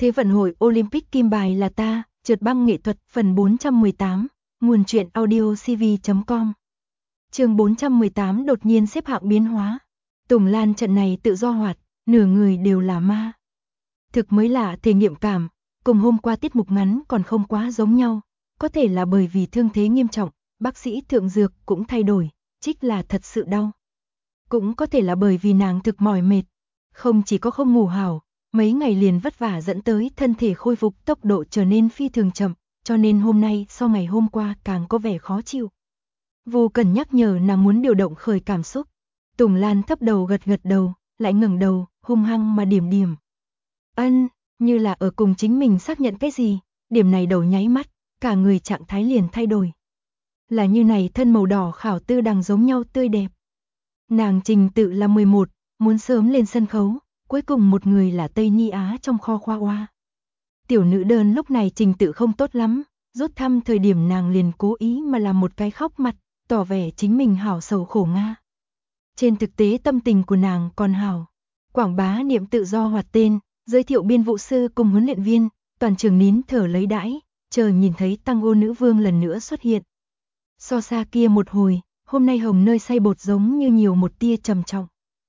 Thế vận hội Olympic kim bài là ta, trượt băng nghệ thuật phần 418, nguồn truyện audio cv.com. Chương 418 đột nhiên xếp hạng biến hóa. Tùng Lan trận này tự do hoạt, nửa người đều là ma. Thực mới lạ thể nghiệm cảm, cùng hôm qua tiết mục ngắn còn không quá giống nhau, có thể là bởi vì thương thế nghiêm trọng, bác sĩ thượng dược cũng thay đổi, trích là thật sự đau. Cũng có thể là bởi vì nàng thực mỏi mệt, không chỉ có không ngủ hảo, mấy ngày liền vất vả dẫn tới thân thể khôi phục tốc độ trở nên phi thường chậm, cho nên hôm nay so ngày hôm qua càng có vẻ khó chịu. Vô Cần nhắc nhở nàng muốn điều động khởi cảm xúc. Tùng Lan thấp đầu gật gật đầu, lại ngẩng đầu, hung hăng mà điểm điểm. Ân, như là ở cùng chính mình xác nhận cái gì, điểm này đầu nháy mắt, cả người trạng thái liền thay đổi. Là như này thân màu đỏ khảo tư đằng giống nhau tươi đẹp. Nàng trình tự là 11, muốn sớm lên sân khấu, cuối cùng một người là Tây Nhi Á trong kho khoa oa. Tiểu nữ đơn lúc này trình tự không tốt lắm, rút thăm thời điểm nàng liền cố ý mà làm một cái khóc mặt, tỏ vẻ chính mình hảo sầu khổ nga. Trên thực tế tâm tình của nàng còn hảo. Quảng bá niệm tự do hoạt tên, giới thiệu biên vụ sư cùng huấn luyện viên, toàn trường nín thở lấy đãi, chờ nhìn thấy tango nữ vương lần nữa xuất hiện. So xa kia một hồi, hôm nay hồng nơi xay bột giống như nhiều một tia trầm trọng.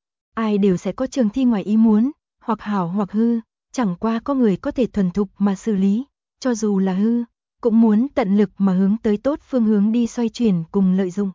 Ai đều sẽ có trường thi ngoài ý muốn, hoặc hảo hoặc hư, chẳng qua có người có thể thuần thục mà xử lý, cho dù là hư, cũng muốn tận lực mà hướng tới tốt phương hướng đi xoay chuyển cùng lợi dụng.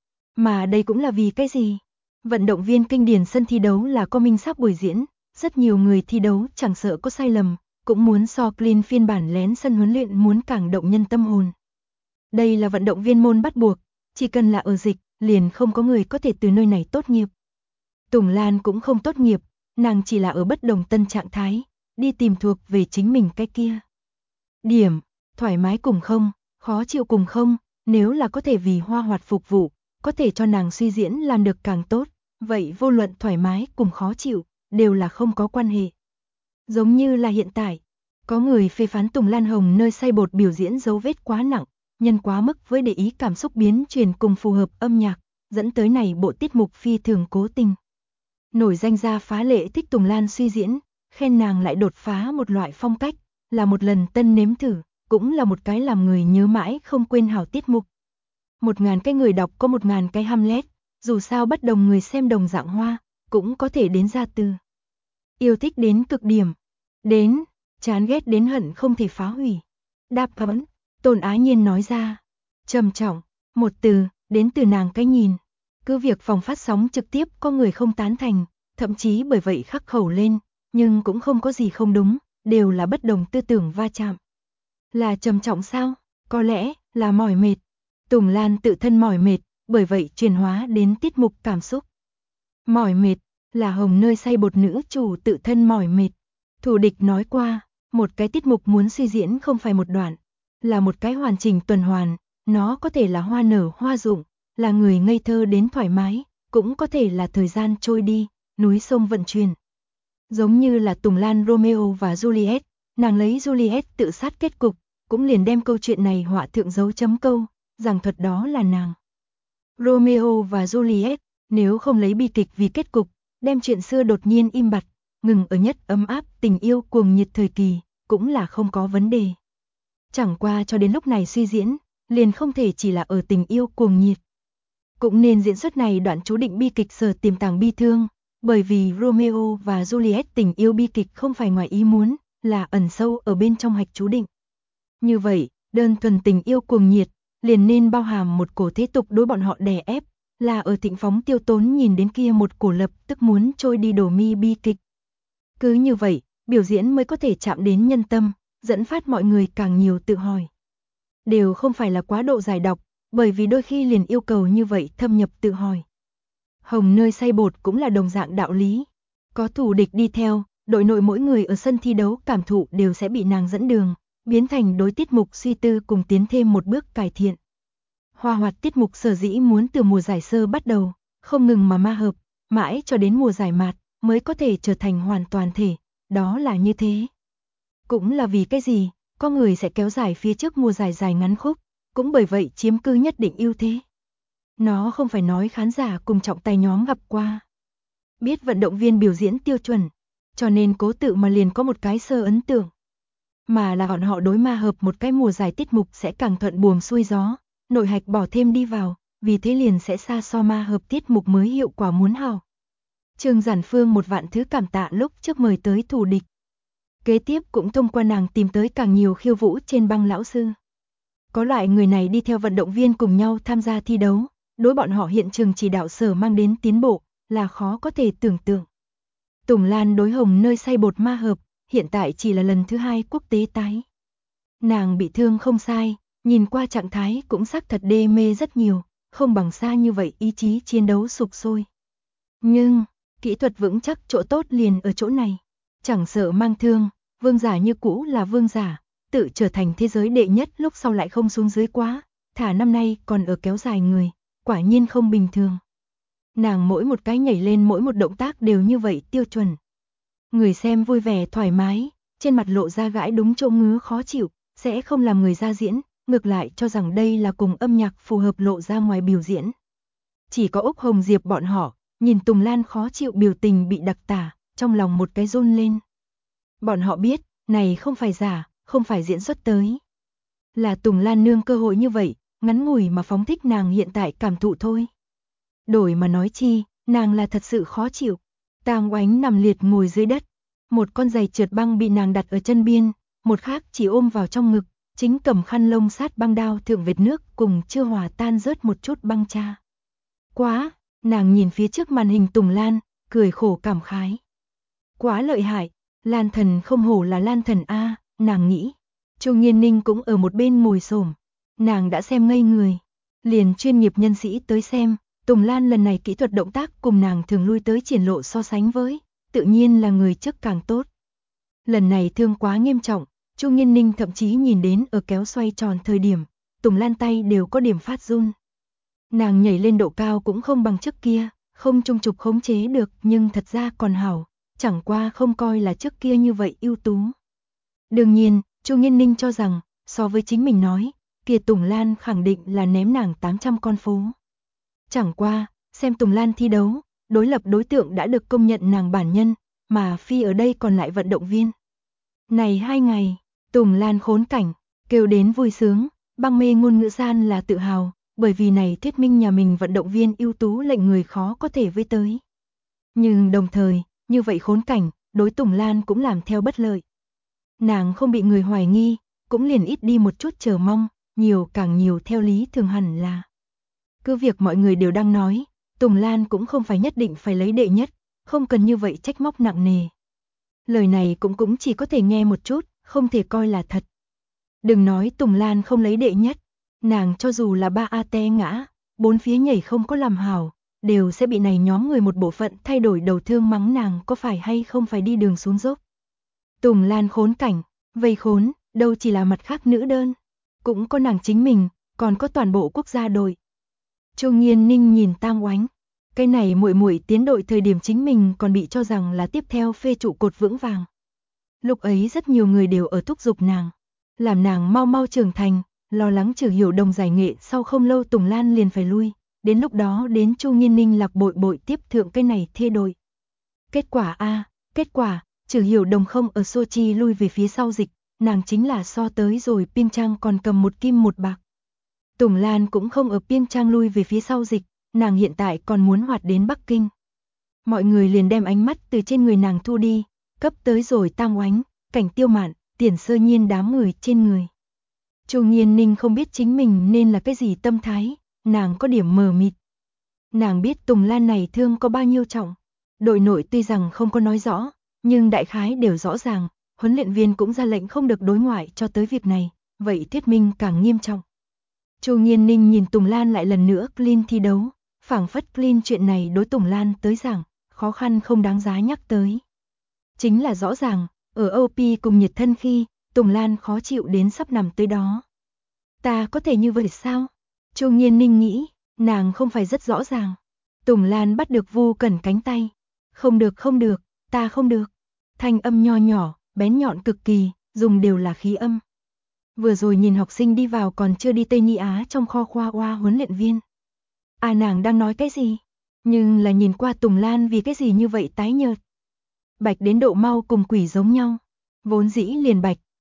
Mà đây cũng là vì cái gì? Vận động viên kinh điển sân thi đấu là có minh xác buổi diễn, rất nhiều người thi đấu chẳng sợ có sai lầm, cũng muốn so clean phiên bản lén sân huấn luyện muốn càng động nhân tâm hồn. Đây là vận động viên môn bắt buộc, chỉ cần là ở dịch, liền không có người có thể từ nơi này tốt nghiệp. Tùng Lan cũng không tốt nghiệp, nàng chỉ là ở bất đồng tân trạng thái, đi tìm thuộc về chính mình cái kia. Điểm, thoải mái cùng không, khó chịu cùng không, nếu là có thể vì Hoa Hoạt phục vụ, có thể cho nàng suy diễn làm được càng tốt, vậy vô luận thoải mái cùng khó chịu, đều là không có quan hệ. Giống như là hiện tại, có người phê phán Tùng Lan Hồng nơi xay bột biểu diễn dấu vết quá nặng, nhân quá mức với để ý cảm xúc biến truyền cùng phù hợp âm nhạc, dẫn tới này bộ tiết mục phi thường cố tình. Nổi danh gia phá lệ thích Tùng Lan suy diễn, khen nàng lại đột phá một loại phong cách, là một lần tân nếm thử, cũng là một cái làm người nhớ mãi không quên hảo tiết mục. 1000 cái người đọc có 1000 cái Hamlet, dù sao bất đồng người xem đồng dạng hoa, cũng có thể đến ra từ. Yêu thích đến cực điểm, đến, chán ghét đến hận không thể phá hủy. Đáp vấn, Tôn Á Nhiên nói ra, trầm trọng, một từ, đến từ nàng cái nhìn. Cứ việc phòng phát sóng trực tiếp có người không tán thành, thậm chí bởi vậy khắc khẩu lên, nhưng cũng không có gì không đúng, đều là bất đồng tư tưởng va chạm. Là trầm trọng sao? Có lẽ là mỏi mệt. Tùng Lan tự thân mỏi mệt, bởi vậy truyền hóa đến tiết mục cảm xúc. Mỏi mệt, là hồng nơi xay bột nữ chủ tự thân mỏi mệt. Thủ địch nói qua, một cái tiết mục muốn suy diễn không phải một đoạn, là một cái hoàn chỉnh tuần hoàn, nó có thể là hoa nở hoa rụng, là người ngây thơ đến thoải mái, cũng có thể là thời gian trôi đi, núi sông vận chuyển. Giống như là Tùng Lan Romeo và Juliet, nàng lấy Juliet tự sát kết cục, cũng liền đem câu chuyện này họa thượng dấu chấm câu, giảng thuật đó là nàng. Romeo và Juliet, nếu không lấy bi kịch vì kết cục, đem chuyện xưa đột nhiên im bặt, ngừng ở nhất ấm áp tình yêu cuồng nhiệt thời kỳ, cũng là không có vấn đề. Chẳng qua cho đến lúc này suy diễn, liền không thể chỉ là ở tình yêu cuồng nhiệt. Cũng nên diễn xuất này đoạn chú định bi kịch sở tiềm tàng bi thương, bởi vì Romeo và Juliet tình yêu bi kịch không phải ngoài ý muốn, là ẩn sâu ở bên trong hạch chú định. Như vậy, đơn thuần tình yêu cuồng nhiệt, liền nên bao hàm một cổ thế tục đối bọn họ đè ép, là ở Thịnh Phóng Tiêu Tốn nhìn đến kia một cổ lập tức muốn trôi đi đổ mi bi kịch. Cứ như vậy, biểu diễn mới có thể chạm đến nhân tâm, dẫn phát mọi người càng nhiều tự hỏi. Đều không phải là quá độ giải độc, bởi vì đôi khi liền yêu cầu như vậy thâm nhập tự hỏi. Hồng nơi xay bột cũng là đồng dạng đạo lý. Có thủ địch đi theo, đội nội mỗi người ở sân thi đấu cảm thụ đều sẽ bị nàng dẫn đường, biến thành đối tiết mục suy tư cùng tiến thêm một bước cải thiện. Hoa Hoạt tiết mục sở dĩ muốn từ mùa giải sơ bắt đầu, không ngừng mà ma hợp, mãi cho đến mùa giải mạt mới có thể trở thành hoàn toàn thể, đó là như thế. Cũng là vì cái gì, có người sẽ kéo dài phía trước mùa giải dài ngắn khúc, cũng bởi vậy chiếm cứ nhất định ưu thế. Nó không phải nói khán giả cùng trọng tài nhóm gặp qua, biết vận động viên biểu diễn tiêu chuẩn, cho nên cố tự mà liền có một cái sơ ấn tượng, mà là bọn họ đối ma hợp một cái mùa giải tiết mục sẽ càng thuận buồm xuôi gió, nội hạch bỏ thêm đi vào, vì thế liền sẽ xa so ma hợp tiết mục mới hiệu quả muốn hào. Trương Giản Phương một vạn thứ cảm tạ lúc trước mời tới thủ địch. Kế tiếp cũng thông qua nàng tìm tới càng nhiều khiêu vũ trên băng lão sư. Có loại người này đi theo vận động viên cùng nhau tham gia thi đấu, đối bọn họ hiện trường chỉ đạo sở mang đến tiến bộ, là khó có thể tưởng tượng. Tùng Lan đối Hồng nơi xay bột ma hợp, hiện tại chỉ là lần thứ 2 quốc tế tái. Nàng bị thương không sai, nhìn qua trạng thái cũng xác thật đê mê rất nhiều, không bằng xa như vậy ý chí chiến đấu sục sôi. Nhưng, kỹ thuật vững chắc chỗ tốt liền ở chỗ này. Chẳng sợ mang thương, vương giả như cũ là vương giả, tự trở thành thế giới đệ nhất lúc sau lại không xuống dưới quá, thả năm nay còn ở kéo dài người, quả nhiên không bình thường. Nàng mỗi một cái nhảy lên mỗi một động tác đều như vậy tiêu chuẩn. Người xem vui vẻ thoải mái, trên mặt lộ ra gãi đúng chỗ ngứa khó chịu, sẽ không làm người ra diễn, ngược lại cho rằng đây là cùng âm nhạc phù hợp lộ ra ngoài biểu diễn. Chỉ có Úc Hồng Diệp bọn họ, nhìn Tùng Lan khó chịu biểu tình bị đặc tả, trong lòng một cái run lên. Bọn họ biết, này không phải giả, không phải diễn xuất tới. Là Tùng Lan nương cơ hội như vậy, ngắn ngủi mà phóng thích nàng hiện tại cảm thụ thôi. Đổi mà nói chi, nàng là thật sự khó chịu. Tang Oánh nằm liệt ngồi dưới đất, một con giày trượt băng bị nàng đặt ở chân biên, một khác chỉ ôm vào trong ngực, chính cầm khăn lông sát băng đao thượng vệt nước cùng chưa hòa tan rớt một chút băng cha. Quá, nàng nhìn phía trước màn hình Tùng Lan, cười khổ cảm khái. Quá lợi hại, Lan thần không hổ là Lan thần a, nàng nghĩ. Chu Nghiên Ninh cũng ở một bên ngồi xổm, nàng đã xem ngây người, liền chuyên nghiệp nhân sĩ tới xem, Tùng Lan lần này kỹ thuật động tác cùng nàng thường lui tới triển lộ so sánh với, tự nhiên là người trước càng tốt. Lần này thương quá nghiêm trọng, Chu Nghiên Ninh thậm chí nhìn đến ở kéo xoay tròn thời điểm, Tùng Lan tay đều có điểm phát run. Nàng nhảy lên độ cao cũng không bằng trước kia, không trung trục khống chế được nhưng thật ra còn hảo, chẳng qua không coi là trước kia như vậy ưu tú. Đương nhiên, Chu Nghiên Ninh cho rằng, so với chính mình nói, kia Tùng Lan khẳng định là ném nàng 800 con phố. Chẳng qua, xem Tùng Lan thi đấu, đối lập đối tượng đã được công nhận nàng bản nhân, mà phi ở đây còn lại vận động viên. Này 2 ngày, Tùng Lan khốn cảnh, kêu đến vui sướng, băng mê ngôn ngữ gian là tự hào, bởi vì này thuyết minh nhà mình vận động viên ưu tú lệnh người khó có thể với tới. Nhưng đồng thời, như vậy khốn cảnh, đối Tùng Lan cũng làm theo bất lợi. Nàng không bị người hoài nghi, cũng liền ít đi một chút chờ mong, nhiều càng nhiều theo lý thường hẳn là. Cứ việc mọi người đều đang nói, Tùng Lan cũng không phải nhất định phải lấy đệ nhất, không cần như vậy trách móc nặng nề. Lời này cũng chỉ có thể nghe một chút, không thể coi là thật. Đừng nói Tùng Lan không lấy đệ nhất, nàng cho dù là 3A té ngã, 4 phía nhảy không có làm hảo, đều sẽ bị này nhóm người một bộ phận thay đổi đầu thương mắng nàng có phải hay không phải đi đường xuống dốc. Tùng Lan khốn cảnh, vây khốn, đâu chỉ là mặt khác nữ đơn, cũng có nàng chính mình, còn có toàn bộ quốc gia đội. Chu Nghiên Ninh nhìn Tang Oánh, cái này muội muội tiến đội thời điểm chính mình còn bị cho rằng là tiếp theo phê trụ cột vững vàng. Lúc ấy rất nhiều người đều ở thúc giục nàng, làm nàng mau mau trưởng thành, lo lắng Trừ Hiểu Đồng giải nghệ sau không lâu Tùng Lan liền phải lui, đến lúc đó đến Chu Nghiên Ninh lạc bội tiếp thượng cái này thê đội. Kết quả, Trừ Hiểu Đồng không ở Sochi lui về phía sau dịch, nàng chính là so tới rồi Pyeongchang còn cầm 1 kim 1 bạc. Tùng Lan cũng không ở Pyeongchang lui về phía sau dịch, nàng hiện tại còn muốn hoạt đến Bắc Kinh. Mọi người liền đem ánh mắt từ trên người nàng thu đi, cấp tới rồi Tang Oánh, Cảnh Tiêu Mạn, Tiền Sơ Nhiên đám người trên người. Chu Nghiên Ninh không biết chính mình nên là cái gì tâm thái, nàng có điểm mờ mịt. Nàng biết Tùng Lan này thương có bao nhiêu trọng, đội nội tuy rằng không có nói rõ, nhưng đại khái đều rõ ràng, huấn luyện viên cũng ra lệnh không được đối ngoại cho tới việc này, vậy thuyết minh càng nghiêm trọng. Chu Nghiên Ninh nhìn Tùng Lan lại lần nữa clean thi đấu, phảng phất clean chuyện này đối Tùng Lan tới giảng, khó khăn không đáng giá nhắc tới. Chính là rõ ràng, ở OP cùng nhiệt thân khi, Tùng Lan khó chịu đến sắp nằm tới đó. Ta có thể như vậy sao? Chu Nghiên Ninh nghĩ, nàng không phải rất rõ ràng. Tùng Lan bắt được Vu Cẩn cánh tay. Không được, ta không được. Thanh âm nho nhỏ, bén nhọn cực kỳ, dùng đều là khí âm. Vừa rồi nhìn học sinh đi vào còn chưa đi Tây Ni Á trong kho khoa oa huấn luyện viên. À nàng đang nói cái gì? Nhưng là nhìn qua Tùng Lan vì cái gì như vậy tái nhợt. Bạch đến độ mau cùng quỷ giống nhau. Vốn dĩ liền bạch,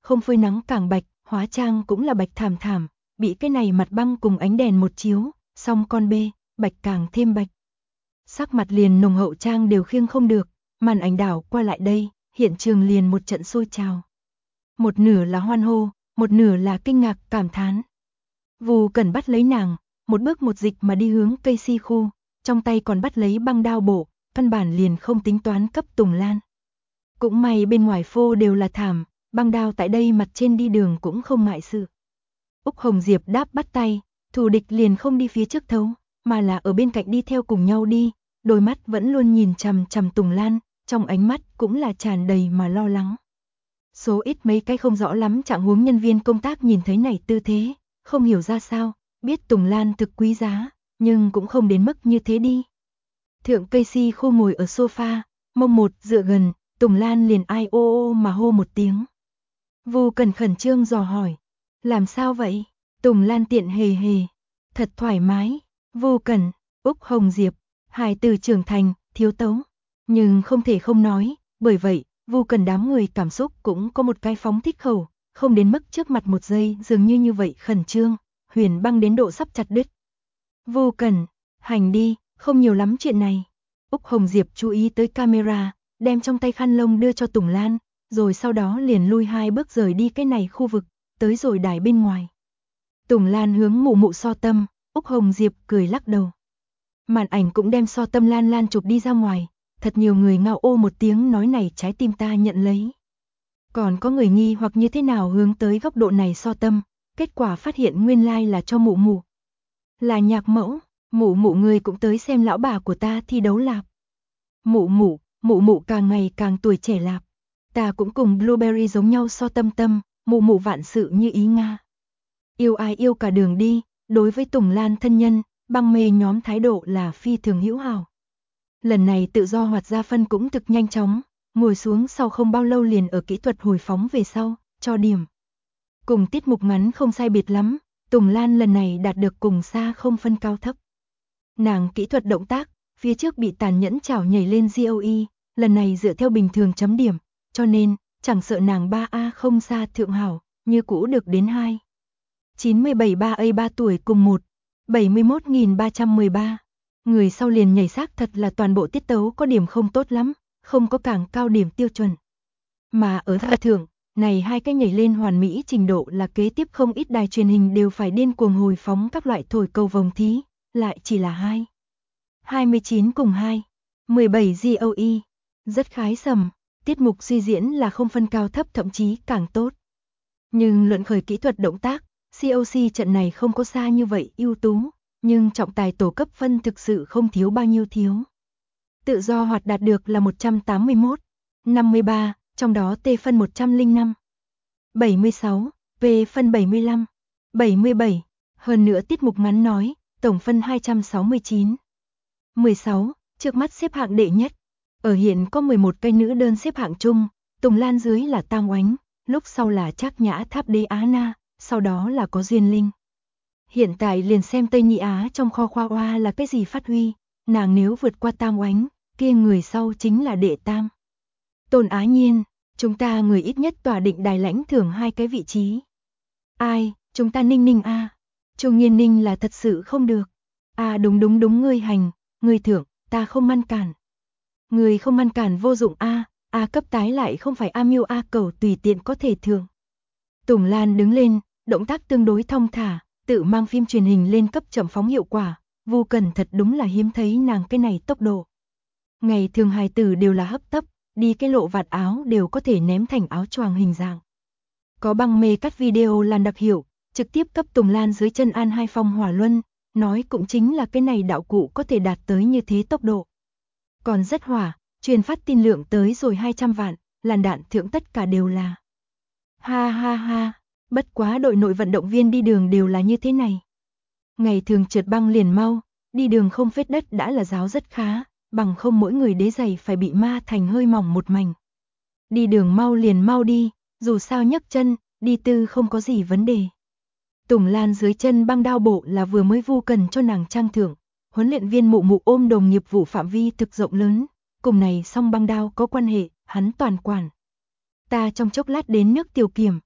không phơi nắng càng bạch, hóa trang cũng là bạch thảm thảm, bị cái này mặt băng cùng ánh đèn một chiếu, xong con bê, bạch càng thêm bạch. Sắc mặt liền nồng hậu trang đều khiêng không được, màn ảnh đảo qua lại đây, hiện trường liền một trận sôi trào. Một nửa là hoan hô, một nửa là kinh ngạc cảm thán. Vu Cẩn bắt lấy nàng, một bước một dịch mà đi hướng cây si khu, trong tay còn bắt lấy băng đao bổ, căn bản liền không tính toán cấp Tùng Lan. Cũng may bên ngoài phô đều là thảm, băng đao tại đây mặt trên đi đường cũng không ngại sự. Úc Hồng Diệp đáp bắt tay, thù địch liền không đi phía trước thấu, mà là ở bên cạnh đi theo cùng nhau đi, đôi mắt vẫn luôn nhìn chằm chằm Tùng Lan, trong ánh mắt cũng là tràn đầy mà lo lắng. Số ít mấy cái không rõ lắm trạng huống nhân viên công tác nhìn thấy này tư thế, không hiểu ra sao, biết Tùng Lan thực quý giá, nhưng cũng không đến mức như thế đi. Thượng cây si khô ngồi ở sofa, mông một dựa gần, Tùng Lan liền ai ô ô mà hô một tiếng. Vu Cẩn khẩn trương dò hỏi, làm sao vậy? Tùng Lan tiện hề hề, thật thoải mái. Vu Cẩn, Úc Hồng Diệp, hài tử trưởng thành, thiếu tấu, nhưng không thể không nói, bởi vậy, Vu Cẩn đám người cảm xúc cũng có một cái phóng thích khẩu, không đến mức trước mặt một giây dường như vậy khẩn trương, huyền băng đến độ sắp chặt đứt. Vu Cẩn, hành đi, không nhiều lắm chuyện này. Úc Hồng Diệp chú ý tới camera, đem trong tay khăn lông đưa cho Tùng Lan, rồi sau đó liền lui 2 bước rời đi cái này khu vực, tới rồi đài bên ngoài. Tùng Lan hướng mụ mụ so tâm, Úc Hồng Diệp cười lắc đầu. Màn ảnh cũng đem so tâm Lan Lan chụp đi ra ngoài, thật nhiều người ngao ô một tiếng nói này trái tim ta nhận lấy. Còn có người nghi hoặc như thế nào hướng tới góc độ này so tâm, kết quả phát hiện nguyên lai là cho mụ mụ. Là nhạc mẫu, mụ mụ người cũng tới xem lão bà của ta thi đấu lạp. Mụ mụ càng ngày càng tuổi trẻ lạp. Ta cũng cùng Blueberry giống nhau so tâm tâm, mụ mụ vạn sự như ý Nga. Yêu ai yêu cả đường đi, đối với Tùng Lan thân nhân, băng mê nhóm thái độ là phi thường hữu hảo. Lần này tự do hoạt ra phân cũng thực nhanh chóng, ngồi xuống sau không bao lâu liền ở kỹ thuật hồi phóng về sau, cho điểm. Cùng tiết mục ngắn không sai biệt lắm, Tùng Lan lần này đạt được cùng xa không phân cao thấp. Nàng kỹ thuật động tác, phía trước bị tàn nhẫn chảo nhảy lên GOE, lần này dựa theo bình thường chấm điểm, cho nên, chẳng sợ nàng 3A không xa thượng hảo, như cũ được đến 2. 97 3A 3 tuổi cùng 1, 71.313. Người sau liền nhảy xác thật là toàn bộ tiết tấu có điểm không tốt lắm, không có càng cao điểm tiêu chuẩn. Mà ở thả thưởng, này hai cái nhảy lên hoàn mỹ trình độ là kế tiếp không ít đài truyền hình đều phải điên cuồng hồi phóng các loại thổi cầu vồng thí, lại chỉ là 2. 29 cùng 2, 17 GOE, rất khái sầm, tiết mục suy diễn là không phân cao thấp thậm chí càng tốt. Nhưng luận khởi kỹ thuật động tác, COC trận này không có xa như vậy ưu tú, nhưng trọng tài tổ cấp phân thực sự không thiếu bao nhiêu thiếu. Tự do hoạt đạt được là 181, 53, trong đó T phân 105, 76, V phân 75, 77, hơn nữa tiết mục ngắn nói, tổng phân 269. 16, trước mắt xếp hạng đệ nhất. Ở hiện có 11 cây nữ đơn xếp hạng chung, Tùng Lan dưới là Tam Oánh, lúc sau là Trác Nhã Tháp Đế Á Na, sau đó là có Duyên Linh. Hiện tại liền xem Tây Nhị Á trong kho khoa oa là cái gì phát huy, nàng nếu vượt qua Tam Oánh, kia người sau chính là đệ tam. Tôn Á Nhiên, chúng ta người ít nhất tỏa định đài lãnh thưởng 2 cái vị trí. Ai, chúng ta Ninh Ninh a. Chu Nghiên Ninh là thật sự không được. Đúng ngươi hành, ngươi thưởng, ta không ngăn cản. Người không ngăn cản vô dụng A cấp tái lại không phải A Miêu A Cầu tùy tiện có thể thưởng. Tùng Lan đứng lên, động tác tương đối thong thả, tự mang phim truyền hình lên cấp chậm phóng hiệu quả, Vu Cẩn thật đúng là hiếm thấy nàng cái này tốc độ. Ngày thường hài tử đều là hấp tấp, đi cái lộ vạt áo đều có thể ném thành áo choàng hình dạng. Có băng mê cắt video lan đặc hiệu, trực tiếp cấp Tùng Lan dưới chân An Hai Phong hỏa luân, nói cũng chính là cái này đạo cụ có thể đạt tới như thế tốc độ. Còn rất hỏa, truyền phát tin lượng tới rồi 200 vạn, làn đạn thượng tất cả đều là. Ha ha ha, bất quá đội nội vận động viên đi đường đều là như thế này. Ngày thường trượt băng liền mau, đi đường không phết đất đã là giáo rất khá, bằng không mỗi người đế giày phải bị ma thành hơi mỏng một mảnh. Đi đường mau liền mau đi, dù sao nhấc chân, đi tư không có gì vấn đề. Tùng Lan dưới chân băng đao bộ là vừa mới Vu Cần cho nàng trang thưởng, huấn luyện viên mụ mụ ôm đồng nghiệp vụ phạm vi thực rộng lớn, cùng này song băng đao có quan hệ, hắn toàn quản. Ta trong chốc lát đến nước Tiểu Kiểm,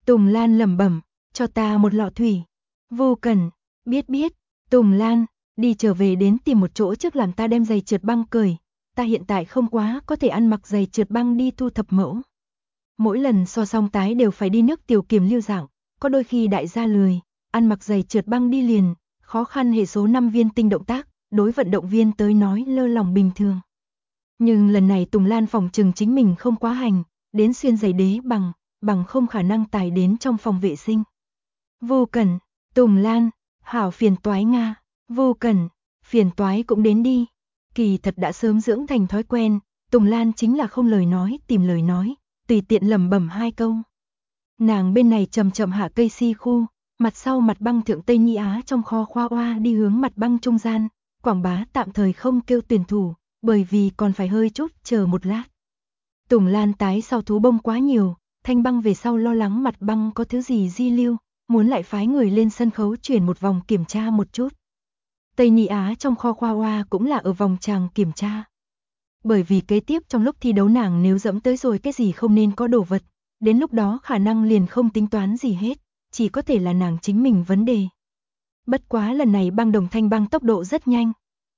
Tùng Lan lẩm bẩm, cho ta một lọ thủy. Vô Cẩn, biết. Tùng Lan, đi trở về đến tìm một chỗ trước làm ta đem giày trượt băng cởi. Ta hiện tại không quá có thể ăn mặc giày trượt băng đi thu thập mẫu. Mỗi lần so song tái đều phải đi nước tiểu kiểm lưu dạng, có đôi khi đại gia lười, ăn mặc giày trượt băng đi liền, khó khăn hệ số 5 viên tinh động tác, đối vận động viên tới nói lơ lòng bình thường. Nhưng lần này Tùng Lan phòng trừng chính mình không quá hành, đến xuyên giày đế bằng không khả năng tải đến trong phòng vệ sinh. Vô Cẩn, Tùng Lan, hảo phiền toái Nga, Vô Cẩn, phiền toái cũng đến đi. Kỳ thật đã sớm dưỡng thành thói quen, Tùng Lan chính là không lời nói tìm lời nói, tùy tiện lẩm bẩm hai câu. Nàng bên này chậm chậm hạ cây si khu, mặt sau mặt băng thượng Tây Nhi Á trong kho khoa oa đi hướng mặt băng trung gian, quảng bá tạm thời không kêu tuyển thủ, bởi vì còn phải hơi chút chờ một lát. Tùng Lan tái sau thú bông quá nhiều, Thanh Băng về sau lo lắng mặt băng có thứ gì di lưu, muốn lại phái người lên sân khấu chuyển một vòng kiểm tra một chút. Tây Nhi Á trong kho khoa oa cũng là ở vòng tràng kiểm tra. Bởi vì kế tiếp trong lúc thi đấu nàng nếu dẫm tới rồi cái gì không nên có đồ vật, đến lúc đó khả năng liền không tính toán gì hết, chỉ có thể là nàng chính mình vấn đề. Bất quá lần này băng đồng Thanh Băng tốc độ rất nhanh.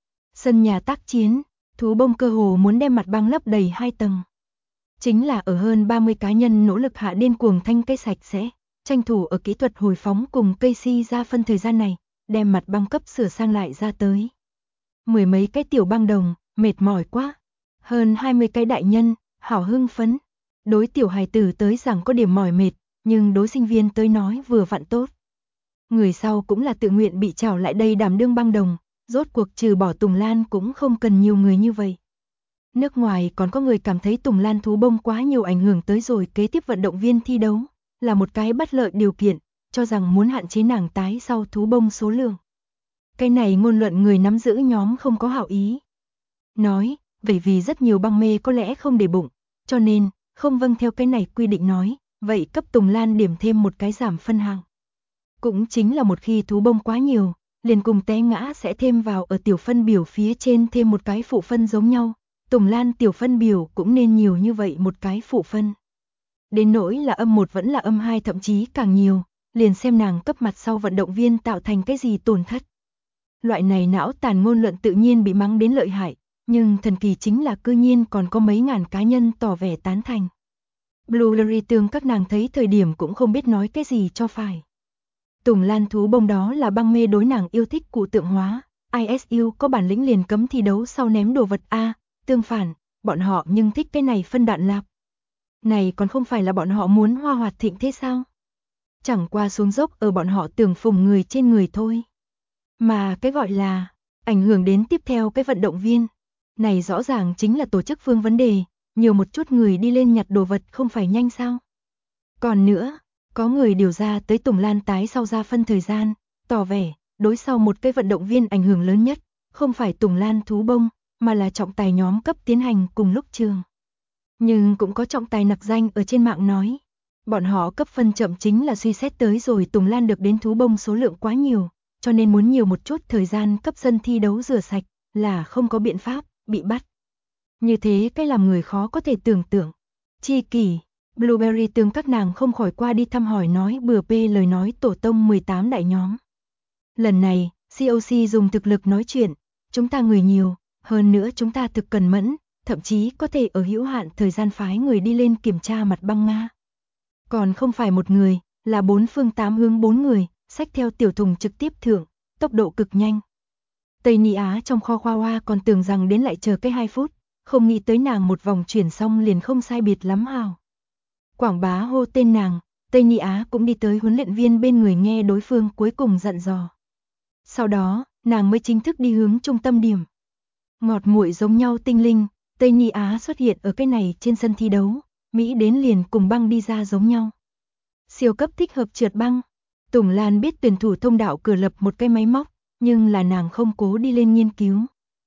Sân nhà tác chiến, thú bông cơ hồ muốn đem mặt băng lấp đầy 2 tầng. Chính là ở hơn 30 cá nhân nỗ lực hạ điên cuồng thanh cây sạch sẽ, tranh thủ ở kỹ thuật hồi phóng cùng cây si ra phân thời gian này, đem mặt băng cấp sửa sang lại ra tới. Mười mấy cái tiểu băng đồng, mệt mỏi quá. Hơn 20 cái đại nhân, hảo hưng phấn. Đối tiểu hài tử tới rằng có điểm mỏi mệt, nhưng đối sinh viên tới nói vừa vặn tốt. Người sau cũng là tự nguyện bị trảo lại đây đảm đương băng đồng, rốt cuộc trừ bỏ Tùng Lan cũng không cần nhiều người như vậy. Nước ngoài còn có người cảm thấy Tùng Lan thú bông quá nhiều ảnh hưởng tới rồi kế tiếp vận động viên thi đấu, là một cái bất lợi điều kiện, cho rằng muốn hạn chế nàng tái sau thú bông số lượng. Cái này ngôn luận người nắm giữ nhóm không có hảo ý. Nói, bởi vì rất nhiều băng mê có lẽ không để bụng, cho nên, không vâng theo cái này quy định nói, vậy cấp Tùng Lan điểm thêm một cái giảm phân hạng. Cũng chính là một khi thú bông quá nhiều, liền cùng té ngã sẽ thêm vào ở tiểu phân biểu phía trên thêm một cái phụ phân giống nhau, Tùng Lan tiểu phân biểu cũng nên nhiều như vậy một cái phụ phân. Đến nỗi là âm 1 vẫn là âm 2 thậm chí càng nhiều, liền xem nàng cấp mặt sau vận động viên tạo thành cái gì tổn thất. Loại này não tàn ngôn luận tự nhiên bị mắng đến lợi hại, nhưng thần kỳ chính là cư nhiên còn có mấy ngàn cá nhân tỏ vẻ tán thành. Blueberry tương các nàng thấy thời điểm cũng không biết nói cái gì cho phải. Tùng Lan thú bông đó là băng mê đối nàng yêu thích cụ tượng hóa, ISU có bản lĩnh liền cấm thi đấu sau ném đồ vật A, tương phản, bọn họ nhưng thích cái này phân đạn lạc. Này còn không phải là bọn họ muốn hoa hoạt thịnh thế sao? Chẳng qua xuống dốc ở bọn họ tưởng phùng người trên người thôi. Mà cái gọi là ảnh hưởng đến tiếp theo cái vận động viên, này rõ ràng chính là tổ chức phương vấn đề, nhiều một chút người đi lên nhặt đồ vật không phải nhanh sao? Còn nữa, có người điều ra tới Tùng Lan tái sau ra phân thời gian, tỏ vẻ, đối sau một cái vận động viên ảnh hưởng lớn nhất, không phải Tùng Lan thú bông, mà là trọng tài nhóm cấp tiến hành cùng lúc trường. Nhưng cũng có trọng tài nặc danh ở trên mạng nói, bọn họ cấp phân chậm chính là suy xét tới rồi Tùng Lan được đến thú bông số lượng quá nhiều, cho nên muốn nhiều một chút thời gian cấp sân thi đấu rửa sạch, là không có biện pháp, bị bắt. Như thế cái làm người khó có thể tưởng tượng. Chi kỷ, Blueberry tương các nàng không khỏi qua đi thăm hỏi nói bừa bê lời nói tổ tông 18 đại nhóm. Lần này, COC dùng thực lực nói chuyện, chúng ta người nhiều, hơn nữa chúng ta thực cần mẫn, thậm chí có thể ở hữu hạn thời gian phái người đi lên kiểm tra mặt băng Nga. Còn không phải một người, là 4 phương 8 hướng 4 người, xách theo tiểu thùng trực tiếp thượng, tốc độ cực nhanh. Tây Ni Á trong kho khoa hoa còn tưởng rằng đến lại chờ cái 2 phút, không nghĩ tới nàng một vòng chuyển xong liền không sai biệt lắm hào. Quảng bá hô tên nàng, Tây Ni Á cũng đi tới huấn luyện viên bên người nghe đối phương cuối cùng dặn dò. Sau đó, nàng mới chính thức đi hướng trung tâm điểm. Ngọt muội giống nhau tinh linh, Tây Ni Á xuất hiện ở cái này trên sân thi đấu, Mỹ đến liền cùng băng đi ra giống nhau. Siêu cấp thích hợp trượt băng. Tùng Lan biết tuyển thủ thông đạo cửa lập một cái máy móc, nhưng là nàng không cố đi lên nghiên cứu.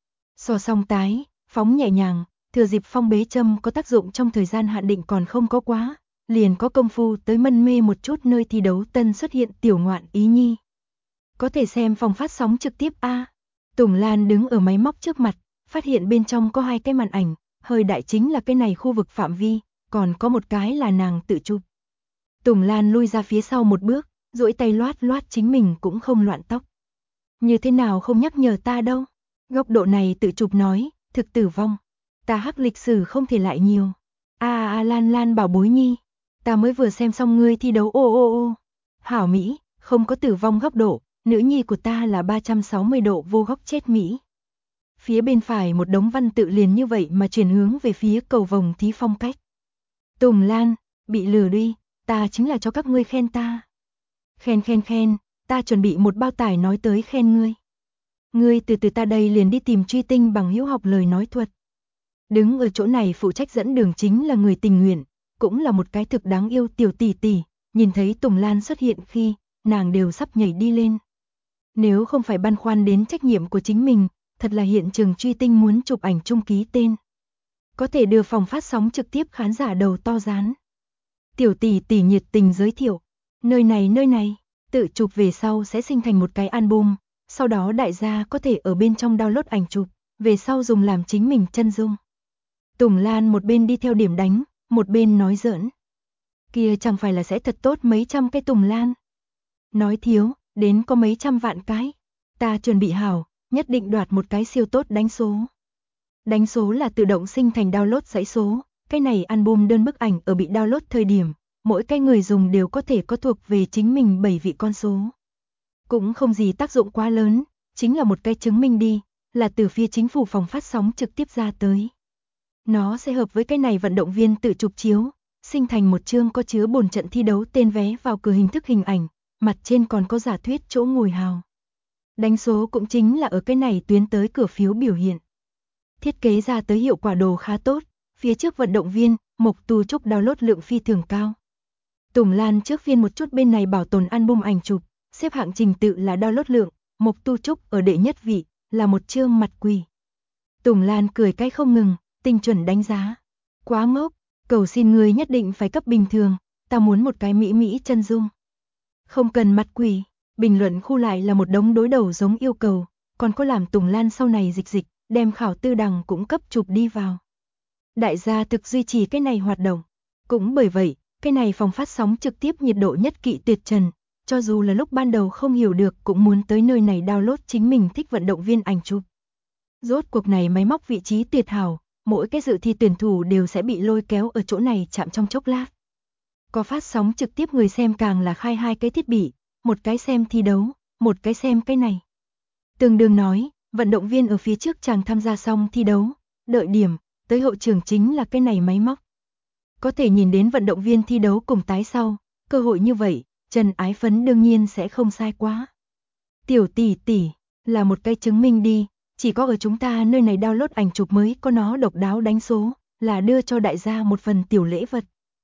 So song tái, phóng nhẹ nhàng, thừa dịp phong bế châm có tác dụng trong thời gian hạn định còn không có quá, liền có công phu tới mân mê một chút nơi thi đấu tân xuất hiện tiểu ngoạn ý nhi. Có thể xem phòng phát sóng trực tiếp A. Tùng Lan đứng ở máy móc trước mặt, phát hiện bên trong có 2 cái màn ảnh, hơi đại chính là cái này khu vực phạm vi, còn có một cái là nàng tự chụp. Tùng Lan lui ra phía sau một bước, duỗi tay loát loát chính mình cũng không loạn tóc. Như thế nào không nhắc nhở ta đâu. Góc độ này tự chụp nói, thực tử vong. Ta hắc lịch sử không thể lại nhiều. Lan Lan bảo bối nhi. Ta mới vừa xem xong ngươi thi đấu ô. Hảo Mỹ, không có tử vong góc độ, nữ nhi của ta là 360 độ vô góc chết Mỹ. Phía bên phải một đống văn tự liền như vậy mà chuyển hướng về phía cầu vồng thí phong cách. Tùng Lan, bị lừa đi, ta chính là cho các ngươi khen ta. Khen, ta chuẩn bị một bao tải nói tới khen ngươi. Ngươi từ từ ta đây liền đi tìm Truy Tinh bằng hữu học lời nói thuật. Đứng ở chỗ này phụ trách dẫn đường chính là người tình nguyện, cũng là một cái thực đáng yêu tiểu tỷ tỷ, nhìn thấy Tùng Lan xuất hiện khi, nàng đều sắp nhảy đi lên. Nếu không phải băn khoăn đến trách nhiệm của chính mình, thật là hiện trường Truy Tinh muốn chụp ảnh chung ký tên. Có thể đưa phòng phát sóng trực tiếp khán giả đầu to dán. Tiểu tỷ tỷ nhiệt tình giới thiệu, nơi này, tự chụp về sau sẽ sinh thành một cái album, sau đó đại gia có thể ở bên trong download ảnh chụp, về sau dùng làm chính mình chân dung. Tùng Lan một bên đi theo điểm đánh, một bên nói giỡn. Kia chẳng phải là sẽ thật tốt mấy trăm cái Tùng Lan. Nói thiếu, đến có mấy trăm vạn cái. Ta chuẩn bị hảo, nhất định đoạt một cái siêu tốt đánh số. Đánh số là tự động sinh thành download dãy số, cái này album đơn bức ảnh ở bị download thời điểm, mỗi cái người dùng đều có thể có thuộc về chính mình 7 vị con số. Cũng không gì tác dụng quá lớn, chính là một cái chứng minh đi, là từ phía chính phủ phòng phát sóng trực tiếp ra tới. Nó sẽ hợp với cái này vận động viên tự chụp chiếu, sinh thành một chương có chứa bổn trận thi đấu tên vé vào cửa hình thức hình ảnh, mặt trên còn có giả thuyết chỗ ngồi hào. Đánh số cũng chính là ở cái này tuyến tới cửa phiếu biểu hiện. Thiết kế ra tới hiệu quả đồ khá tốt, phía trước vận động viên, Mộc Tu Trúc download lượng phi thường cao. Tùng Lan trước phiên một chút bên này bảo tồn album ảnh chụp, xếp hạng trình tự là download lượng, Mộc Tu Trúc ở đệ nhất vị, là một chương mặt quỷ. Tùng Lan cười cái không ngừng, tinh chuẩn đánh giá. Quá ngốc, cầu xin người nhất định phải cấp bình thường, ta muốn một cái mỹ chân dung. Không cần mặt quỷ, bình luận khu lại là một đống đối đầu giống yêu cầu, còn có làm Tùng Lan sau này dịch, đem khảo tư đằng cũng cấp chụp đi vào. Đại gia thực duy trì cái này hoạt động. Cũng bởi vậy, cái này phòng phát sóng trực tiếp nhiệt độ nhất kỵ tuyệt trần, cho dù là lúc ban đầu không hiểu được cũng muốn tới nơi này download chính mình thích vận động viên ảnh chụp. Rốt cuộc này máy móc vị trí tuyệt hảo, mỗi cái dự thi tuyển thủ đều sẽ bị lôi kéo ở chỗ này chạm trong chốc lát. Có phát sóng trực tiếp người xem càng là khai hai cái thiết bị, một cái xem thi đấu, một cái xem cái này. Tương đương nói, vận động viên ở phía trước chàng tham gia xong thi đấu, đợi điểm, tới hậu trường chính là cái này máy móc. Có thể nhìn đến vận động viên thi đấu cùng tái sau, cơ hội như vậy, Trần Ái Phấn đương nhiên sẽ không sai quá. Tiểu tỷ tỷ, là một cái chứng minh đi, chỉ có ở chúng ta nơi này download ảnh chụp mới có nó độc đáo đánh số, là đưa cho đại gia một phần tiểu lễ vật.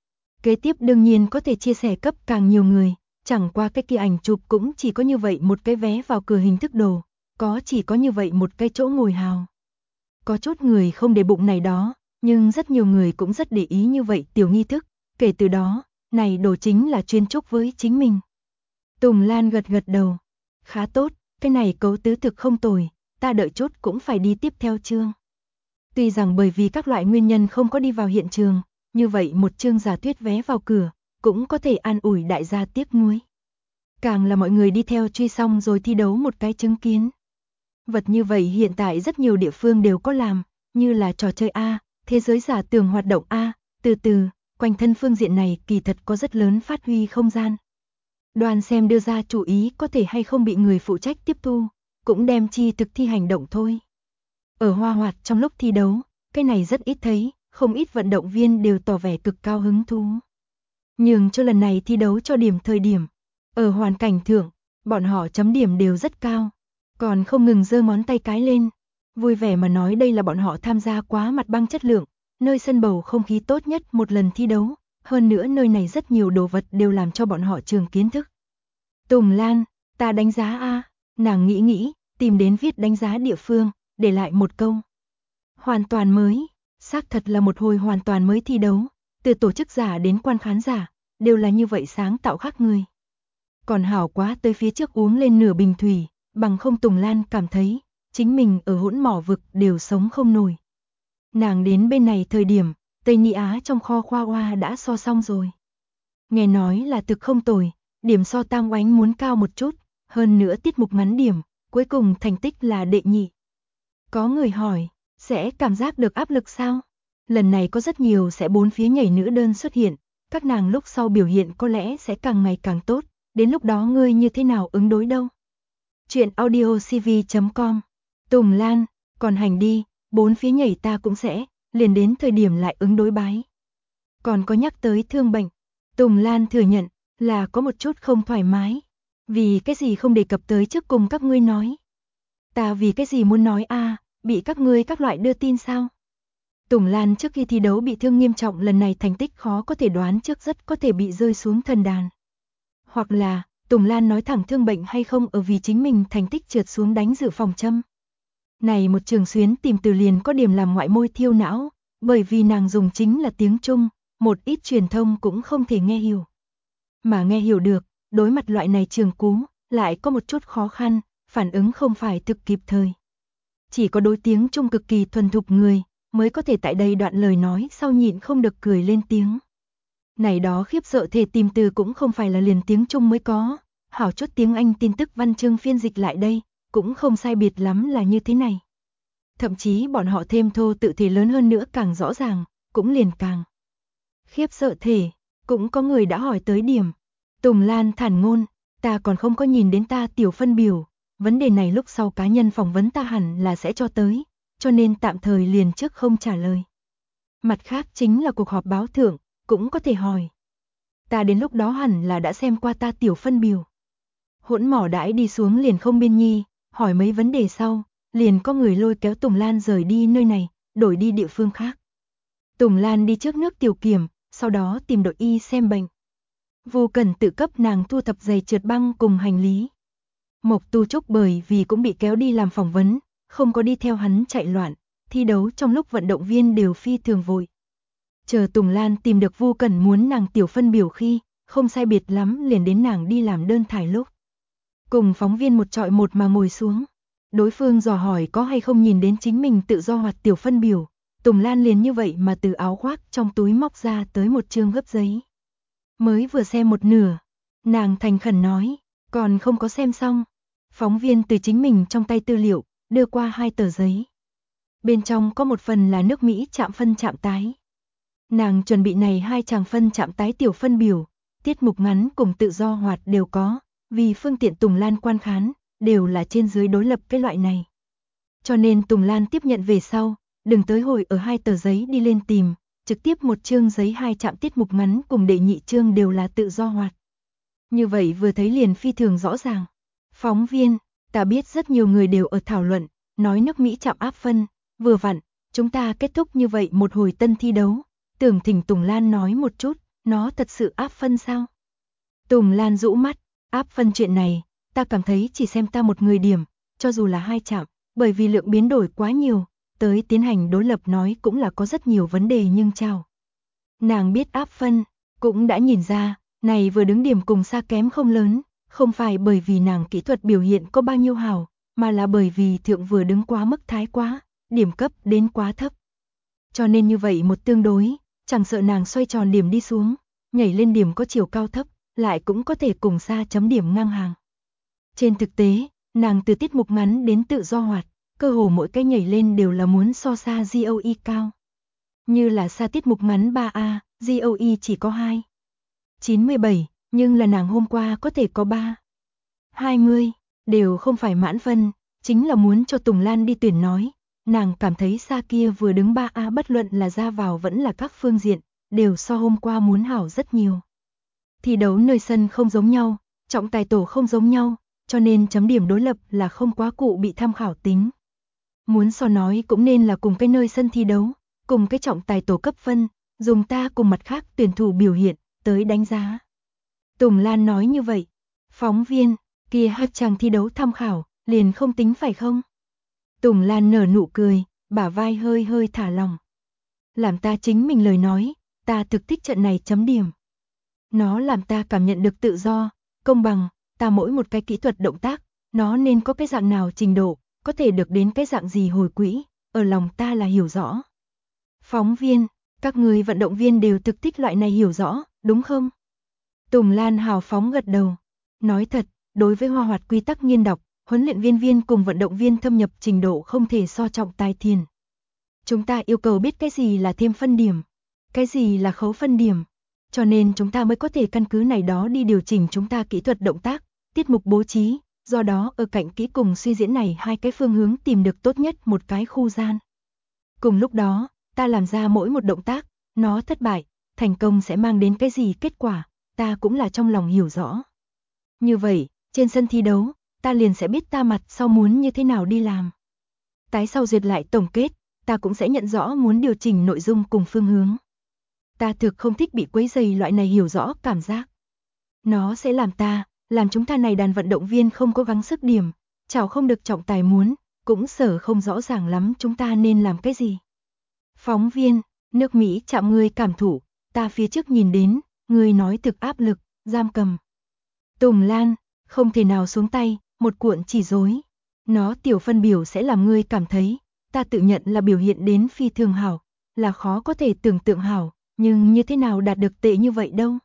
Kế tiếp đương nhiên có thể chia sẻ cấp càng nhiều người, chẳng qua cái kia ảnh chụp cũng chỉ có như vậy một cái vé vào cửa hình thức đồ, chỉ có như vậy một cái chỗ ngồi hào. Có chút người không để bụng này đó, nhưng rất nhiều người cũng rất để ý như vậy tiểu nghi thức, kể từ đó, này đồ chính là chuyên chúc với chính mình. Tùng Lan gật đầu, khá tốt, cái này cấu tứ thực không tồi, ta đợi chút cũng phải đi tiếp theo chương. Tuy rằng bởi vì các loại nguyên nhân không có đi vào hiện trường, như vậy một chương giả thuyết vé vào cửa, cũng có thể an ủi đại gia tiếc nuối. Càng là mọi người đi theo truy xong rồi thi đấu một cái chứng kiến. Vật như vậy hiện tại rất nhiều địa phương đều có làm, như là trò chơi A, thế giới giả tưởng hoạt động A, từ từ, quanh thân phương diện này kỳ thật có rất lớn phát huy không gian. Đoàn xem đưa ra chủ ý có thể hay không bị người phụ trách tiếp thu, cũng đem chi thực thi hành động thôi. Ở Hoa Hoạt trong lúc thi đấu, cái này rất ít thấy, không ít vận động viên đều tỏ vẻ cực cao hứng thú. Nhưng cho lần này thi đấu cho điểm thời điểm, ở hoàn cảnh thượng, bọn họ chấm điểm đều rất cao, còn không ngừng giơ ngón tay cái lên, vui vẻ mà nói đây là bọn họ tham gia quá mặt băng chất lượng, nơi sân bầu không khí tốt nhất một lần thi đấu, hơn nữa nơi này rất nhiều đồ vật đều làm cho bọn họ trường kiến thức. Tùng Lan, ta đánh giá A, nàng nghĩ, tìm đến viết đánh giá địa phương, để lại một câu. Hoàn toàn mới, xác thật là một hồi hoàn toàn mới thi đấu, từ tổ chức giả đến quan khán giả, đều là như vậy sáng tạo khác người. Còn hảo quá tới phía trước uống lên nửa bình thủy, bằng không Tùng Lan cảm thấy, chính mình ở hỗn mỏ vực đều sống không nổi. Nàng đến bên này thời điểm, Tây Ni Á trong kho khoa hoa đã so xong rồi. Nghe nói là thực không tồi, điểm so Tam Oánh muốn cao một chút, hơn nữa tiết mục ngắn điểm, cuối cùng thành tích là đệ nhị. Có người hỏi, sẽ cảm giác được áp lực sao? Lần này có rất nhiều sẽ bốn phía nhảy nữ đơn xuất hiện, các nàng lúc sau biểu hiện có lẽ sẽ càng ngày càng tốt, đến lúc đó ngươi như thế nào ứng đối đâu? Chuyện audiocv.com. Tùng Lan, còn hành đi, bốn phía nhảy ta cũng sẽ, liền đến thời điểm lại ứng đối bái. Còn có nhắc tới thương bệnh, Tùng Lan thừa nhận là có một chút không thoải mái, vì cái gì không đề cập tới trước cùng các ngươi nói. Ta vì cái gì muốn nói bị các ngươi các loại đưa tin sao? Tùng Lan trước khi thi đấu bị thương nghiêm trọng, lần này thành tích khó có thể đoán trước, rất có thể bị rơi xuống thần đàn. Hoặc là, Tùng Lan nói thẳng thương bệnh hay không ở vì chính mình thành tích trượt xuống đánh dự phòng châm. Này một trường xuyến tìm từ liền có điểm làm ngoại môi thiêu não, bởi vì nàng dùng chính là tiếng Trung, một ít truyền thông cũng không thể nghe hiểu. Mà nghe hiểu được, đối mặt loại này trường cú, lại có một chút khó khăn, phản ứng không phải thực kịp thời. Chỉ có đối tiếng Trung cực kỳ thuần thục người, mới có thể tại đây đoạn lời nói sau nhịn không được cười lên tiếng. Này đó khiếp sợ thể tìm từ cũng không phải là liền tiếng Trung mới có, hảo chút tiếng Anh tin tức văn chương phiên dịch lại đây, cũng không sai biệt lắm là như thế này. Thậm chí bọn họ thêm thô tự thể lớn hơn nữa càng rõ ràng, cũng liền càng khiếp sợ thể. Cũng có người đã hỏi tới điểm. Tùng Lan thản ngôn, ta còn không có nhìn đến ta tiểu phân biểu, vấn đề này lúc sau cá nhân phỏng vấn ta hẳn là sẽ cho tới, cho nên tạm thời liền trước không trả lời. Mặt khác chính là cuộc họp báo thượng, cũng có thể hỏi. Ta đến lúc đó hẳn là đã xem qua ta tiểu phân biểu. Hỗn mỏ đãi đi xuống liền không biên nhi, hỏi mấy vấn đề sau, liền có người lôi kéo Tùng Lan rời đi nơi này, đổi đi địa phương khác. Tùng Lan đi trước nước tiểu kiểm, sau đó tìm đội y xem bệnh. Vô Cần tự cấp nàng thu thập giày trượt băng cùng hành lý. Mộc Tu Trúc bởi vì cũng bị kéo đi làm phỏng vấn, không có đi theo hắn chạy loạn, thi đấu trong lúc vận động viên đều phi thường vội. Chờ Tùng Lan tìm được Vô Cần muốn nàng tiểu phân biểu khi, không sai biệt lắm liền đến nàng đi làm đơn thải lúc. Cùng phóng viên một trọi một mà ngồi xuống. Đối phương dò hỏi có hay không nhìn đến chính mình tự do hoạt tiểu phân biểu. Tùng Lan liền như vậy mà từ áo khoác trong túi móc ra tới một chương gấp giấy. Mới vừa xem một nửa, nàng thành khẩn nói, còn không có xem xong. Phóng viên từ chính mình trong tay tư liệu, đưa qua 2 tờ giấy. Bên trong có một phần là nước Mỹ chạm phân chạm tái. Nàng chuẩn bị này 2 chàng phân chạm tái tiểu phân biểu, tiết mục ngắn cùng tự do hoạt đều có, vì phương tiện Tùng Lan quan khán, đều là trên dưới đối lập cái loại này. Cho nên Tùng Lan tiếp nhận về sau, đừng tới hồi ở 2 tờ giấy đi lên tìm, trực tiếp một chương giấy 2 chạm tiết mục ngắn cùng đệ nhị chương đều là tự do hoạt. Như vậy vừa thấy liền phi thường rõ ràng. Phóng viên, ta biết rất nhiều người đều ở thảo luận, nói nước Mỹ chạm áp phân, vừa vặn, chúng ta kết thúc như vậy một hồi tân thi đấu, tưởng thỉnh Tùng Lan nói một chút, nó thật sự áp phân sao? Tùng Lan rũ mắt, áp phân chuyện này, ta cảm thấy chỉ xem ta một người điểm, cho dù là 2 chạm, bởi vì lượng biến đổi quá nhiều, tới tiến hành đối lập nói cũng là có rất nhiều vấn đề nhưng chào. Nàng biết áp phân, cũng đã nhìn ra, này vừa đứng điểm cùng xa kém không lớn, không phải bởi vì nàng kỹ thuật biểu hiện có bao nhiêu hảo, mà là bởi vì thượng vừa đứng quá mức thái quá, điểm cấp đến quá thấp. Cho nên như vậy một tương đối, chẳng sợ nàng xoay tròn điểm đi xuống, nhảy lên điểm có chiều cao thấp, lại cũng có thể cùng xa chấm điểm ngang hàng. Trên thực tế, nàng từ tiết mục ngắn đến tự do hoạt, cơ hồ mỗi cái nhảy lên đều là muốn so xa GOE cao. Như là xa tiết mục ngắn 3A, GOE chỉ có 2,97, nhưng là nàng hôm qua có thể có 3,20, đều không phải mãn phân, chính là muốn cho Tùng Lan đi tuyển nói. Nàng cảm thấy xa kia vừa đứng 3A bất luận là ra vào vẫn là các phương diện, đều so hôm qua muốn hảo rất nhiều. Thi đấu nơi sân không giống nhau, trọng tài tổ không giống nhau, cho nên chấm điểm đối lập là không quá cụ bị tham khảo tính. Muốn so nói cũng nên là cùng cái nơi sân thi đấu, cùng cái trọng tài tổ cấp phân, dùng ta cùng mặt khác tuyển thủ biểu hiện, tới đánh giá. Tùng Lan nói như vậy, phóng viên, kia hát chàng thi đấu tham khảo, liền không tính phải không? Tùng Lan nở nụ cười, bả vai hơi hơi thả lỏng. Làm ta chính mình lời nói, ta thực thích trận này chấm điểm. Nó làm ta cảm nhận được tự do, công bằng, ta mỗi một cái kỹ thuật động tác, nó nên có cái dạng nào trình độ, có thể được đến cái dạng gì hồi quỹ, ở lòng ta là hiểu rõ. Phóng viên, các người vận động viên đều thực thích loại này hiểu rõ, đúng không? Tùng Lan hào phóng gật đầu. Nói thật, đối với Hoa Hoạt quy tắc nghiên đọc, huấn luyện viên viên cùng vận động viên thâm nhập trình độ không thể so trọng tài thiền. Chúng ta yêu cầu biết cái gì là thêm phân điểm, cái gì là khấu phân điểm. Cho nên chúng ta mới có thể căn cứ này đó đi điều chỉnh chúng ta kỹ thuật động tác, tiết mục bố trí. Do đó ở cạnh kỹ cùng suy diễn này hai cái phương hướng tìm được tốt nhất một cái khu gian. Cùng lúc đó, ta làm ra mỗi một động tác, nó thất bại, thành công sẽ mang đến cái gì kết quả, ta cũng là trong lòng hiểu rõ. Như vậy, trên sân thi đấu, ta liền sẽ biết ta mặt sau muốn như thế nào đi làm. Tái sau duyệt lại tổng kết, ta cũng sẽ nhận rõ muốn điều chỉnh nội dung cùng phương hướng. Ta thực không thích bị quấy rầy loại này hiểu rõ cảm giác. Nó sẽ làm chúng ta này đàn vận động viên không cố gắng sức điểm, chảo không được trọng tài muốn, cũng sở không rõ ràng lắm chúng ta nên làm cái gì. Phóng viên, nước Mỹ chạm ngươi cảm thụ, ta phía trước nhìn đến, ngươi nói thực áp lực, giam cầm. Tùng Lan, không thể nào xuống tay, một cuộn chỉ rối. Nó tiểu phân biểu sẽ làm ngươi cảm thấy, ta tự nhận là biểu hiện đến phi thường hảo, là khó có thể tưởng tượng hảo, nhưng như thế nào đạt được tệ như vậy đâu.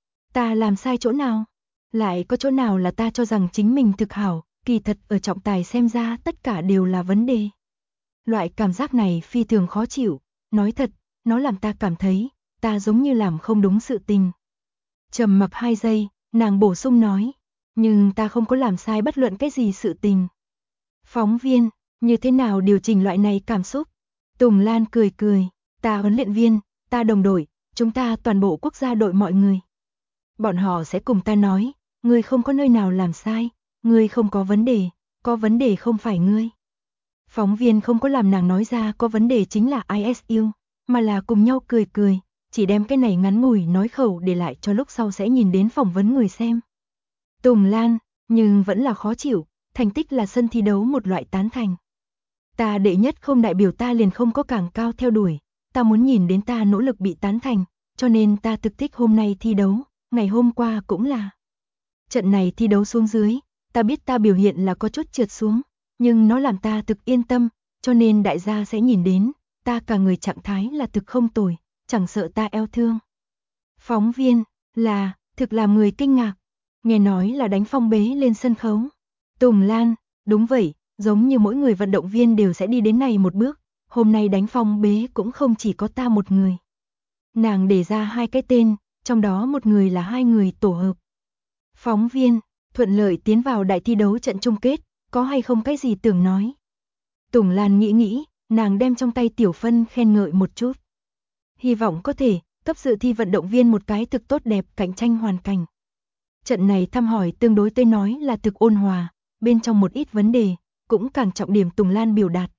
Ta làm sai chỗ nào? Lại có chỗ nào là ta cho rằng chính mình thực hảo, kỳ thật ở trọng tài xem ra tất cả đều là vấn đề. Loại cảm giác này phi thường khó chịu, nói thật, nó làm ta cảm thấy, ta giống như làm không đúng sự tình. Trầm mặc 2 giây, nàng bổ sung nói, nhưng ta không có làm sai bất luận cái gì sự tình. Phóng viên, như thế nào điều chỉnh loại này cảm xúc? Tùng Lan cười cười, ta huấn luyện viên, ta đồng đội, chúng ta toàn bộ quốc gia đội mọi người. Bọn họ sẽ cùng ta nói, ngươi không có nơi nào làm sai, ngươi không có vấn đề không phải ngươi. Phóng viên không có làm nàng nói ra có vấn đề chính là ISU, mà là cùng nhau cười cười, chỉ đem cái này ngắn ngủi nói khẩu để lại cho lúc sau sẽ nhìn đến phỏng vấn người xem. Tùng Lan, nhưng vẫn là khó chịu, thành tích là sân thi đấu một loại tán thành. Ta đệ nhất không đại biểu ta liền không có càng cao theo đuổi, ta muốn nhìn đến ta nỗ lực bị tán thành, cho nên ta thực thích hôm nay thi đấu, ngày hôm qua cũng là. Trận này thi đấu xuống dưới, ta biết ta biểu hiện là có chút trượt xuống, nhưng nó làm ta thực yên tâm, cho nên đại gia sẽ nhìn đến, ta cả người trạng thái là thực không tồi, chẳng sợ ta eo thương. Phóng viên, thực làm người kinh ngạc, nghe nói là đánh Phong Bế lên sân khấu. Tùng Lan, đúng vậy, giống như mỗi người vận động viên đều sẽ đi đến này một bước, hôm nay đánh Phong Bế cũng không chỉ có ta một người. Nàng để ra 2 cái tên, trong đó một người là 2 người tổ hợp. Phóng viên, thuận lợi tiến vào đại thi đấu trận chung kết, có hay không cái gì tưởng nói. Tùng Lan nghĩ, nàng đem trong tay tiểu phân khen ngợi một chút. Hy vọng có thể cấp dự thi vận động viên một cái thực tốt đẹp cạnh tranh hoàn cảnh. Trận này thăm hỏi tương đối tới nói là thực ôn hòa, bên trong một ít vấn đề, cũng càng trọng điểm Tùng Lan biểu đạt.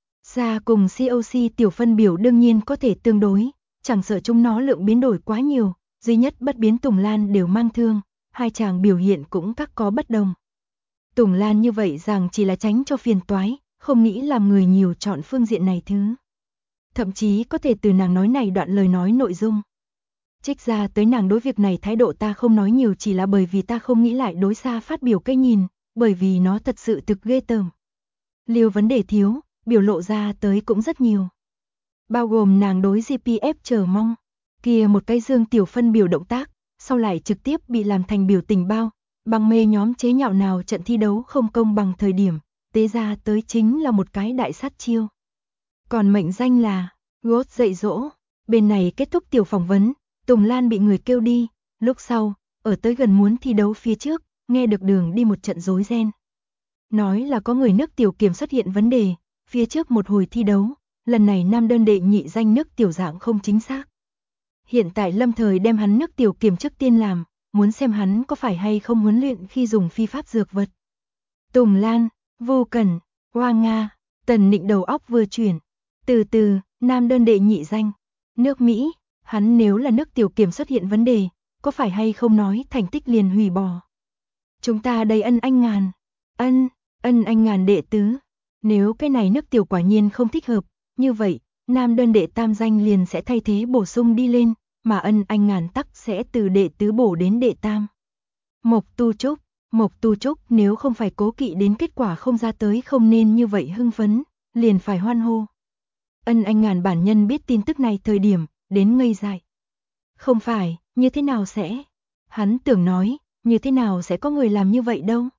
Ra cùng COC tiểu phân biểu đương nhiên có thể tương đối, chẳng sợ chúng nó lượng biến đổi quá nhiều, duy nhất bất biến Tùng Lan đều mang thương, hai chàng biểu hiện cũng các có bất đồng. Tùng Lan như vậy rằng chỉ là tránh cho phiền toái, không nghĩ làm người nhiều chọn phương diện này thứ. Thậm chí có thể từ nàng nói này đoạn lời nói nội dung. Trích ra tới nàng đối việc này thái độ ta không nói nhiều chỉ là bởi vì ta không nghĩ lại đối xa phát biểu cái nhìn, bởi vì nó thật sự thực ghê tởm. Liều vấn đề thiếu, biểu lộ ra tới cũng rất nhiều. Bao gồm nàng đối GPF chờ mong, kia một cái dương tiểu phân biểu động tác, sau lại trực tiếp bị làm thành biểu tình bao, bằng mê nhóm chế nhạo nào trận thi đấu không công bằng thời điểm, tế ra tới chính là một cái đại sát chiêu. Còn mệnh danh là, GOAT dạy dỗ, bên này kết thúc tiểu phỏng vấn, Tùng Lan bị người kêu đi, lúc sau, ở tới gần muốn thi đấu phía trước, nghe được đường đi một trận rối ren. Nói là có người nước tiểu kiểm xuất hiện vấn đề, phía trước một hồi thi đấu, lần này nam đơn đệ nhị danh nước tiểu dạng không chính xác. Hiện tại lâm thời đem hắn nước tiểu kiểm trước tiên làm, muốn xem hắn có phải hay không huấn luyện khi dùng phi pháp dược vật. Tùng Lan, Vô Cẩn, Hoa Nga, Tần Nịnh đầu óc vừa chuyển. Từ từ, nam đơn đệ nhị danh. Nước Mỹ, hắn nếu là nước tiểu kiểm xuất hiện vấn đề, có phải hay không nói thành tích liền hủy bỏ. Chúng ta đây ân anh ngàn đệ tứ. Nếu cái này nước tiểu quả nhiên không thích hợp, như vậy, nam đơn đệ tam danh liền sẽ thay thế bổ sung đi lên, mà ân anh ngàn tắc sẽ từ đệ tứ bổ đến đệ tam. Mộc Tu Trúc nếu không phải cố kỵ đến kết quả không ra tới không nên như vậy hưng phấn, liền phải hoan hô. Ân anh ngàn bản nhân biết tin tức này thời điểm, đến ngây dại. Không phải, như thế nào sẽ? Hắn tưởng nói, như thế nào sẽ có người làm như vậy đâu?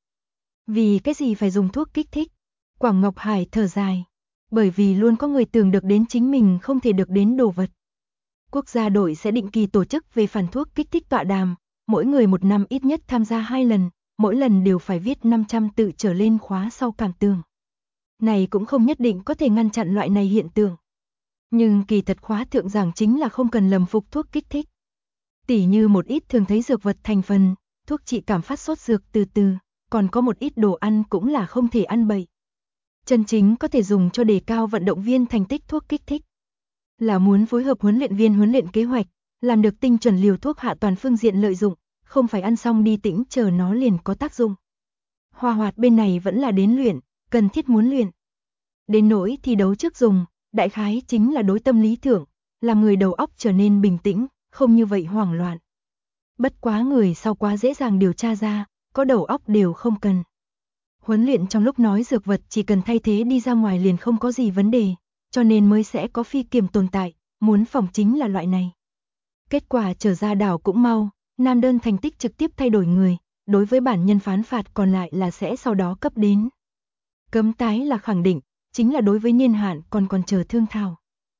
Vì cái gì phải dùng thuốc kích thích? Quảng Ngọc Hải thở dài. Bởi vì luôn có người tưởng được đến chính mình không thể được đến đồ vật. Quốc gia đội sẽ định kỳ tổ chức về phản thuốc kích thích tọa đàm, mỗi người một năm ít nhất tham gia 2 lần, mỗi lần đều phải viết 500 tự trở lên khóa sau cảm tưởng. Này cũng không nhất định có thể ngăn chặn loại này hiện tượng. Nhưng kỳ thật khóa thượng giảng chính là không cần lầm phục thuốc kích thích. Tỉ như một ít thường thấy dược vật thành phần, thuốc trị cảm phát sốt dược từ từ, còn có một ít đồ ăn cũng là không thể ăn bậy. Chân chính có thể dùng cho đề cao vận động viên thành tích thuốc kích thích. Là muốn phối hợp huấn luyện viên huấn luyện kế hoạch, làm được tinh chuẩn liều thuốc hạ toàn phương diện lợi dụng, không phải ăn xong đi tĩnh chờ nó liền có tác dụng. Hoa Hoạt bên này vẫn là đến luyện, cần thiết muốn luyện. Đến nỗi thi đấu trước dùng, đại khái chính là đối tâm lý thượng, làm người đầu óc trở nên bình tĩnh, không như vậy hoảng loạn. Bất quá người sau quá dễ dàng điều tra ra, có đầu óc đều không cần. Huấn luyện trong lúc nói dược vật chỉ cần thay thế đi ra ngoài liền không có gì vấn đề, cho nên mới sẽ có phi kiểm tồn tại, muốn phòng chính là loại này. Kết quả trở ra đảo cũng mau, nam đơn thành tích trực tiếp thay đổi người, đối với bản nhân phán phạt còn lại là sẽ sau đó cấp đến. Cấm tái là khẳng định, chính là đối với niên hạn còn chờ thương thảo.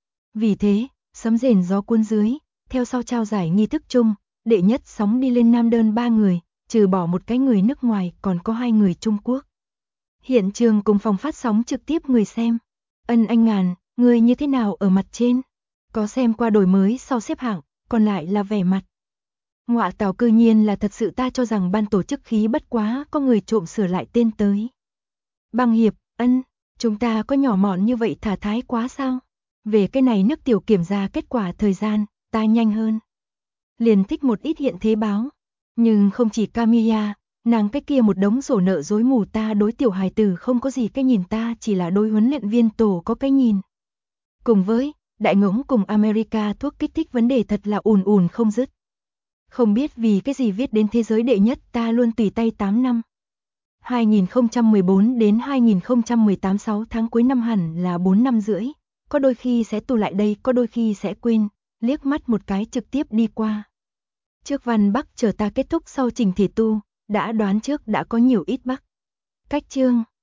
Vì thế, sấm rền gió cuốn dưới, theo sau trao giải nghi thức chung, đệ nhất sóng đi lên nam đơn 3 người, trừ bỏ một cái người nước ngoài còn có 2 người Trung Quốc. Hiện trường cùng phòng phát sóng trực tiếp người xem. Ân Anh Ngàn, người như thế nào ở mặt trên? Có xem qua đổi mới sau xếp hạng, còn lại là vẻ mặt. Ngọa tảo cư nhiên là thật sự, ta cho rằng ban tổ chức khí bất quá có người trộm sửa lại tên tới. Băng Hiệp, Ân, chúng ta có nhỏ mọn như vậy thả thái quá sao? Về cái này nước tiểu kiểm ra kết quả thời gian, ta nhanh hơn. Liền thích một ít hiện thế báo. Nhưng không chỉ Camilla, nàng cái kia một đống sổ nợ dối mù, ta đối tiểu hài tử không có gì cái nhìn, ta chỉ là đối huấn luyện viên tổ có cái nhìn. Cùng với, đại ngỗng cùng America thuốc kích thích vấn đề thật là ùn không dứt. Không biết vì cái gì viết đến thế giới đệ nhất, ta luôn tùy tay 8 năm. 2014 đến 2018 6 tháng cuối năm hẳn là 4 năm rưỡi, có đôi khi sẽ tù lại đây, có đôi khi sẽ quên, liếc mắt một cái trực tiếp đi qua. Trước văn Bắc chờ ta kết thúc sau trình thể tu, đã đoán trước đã có nhiều ít Bắc. Cách chương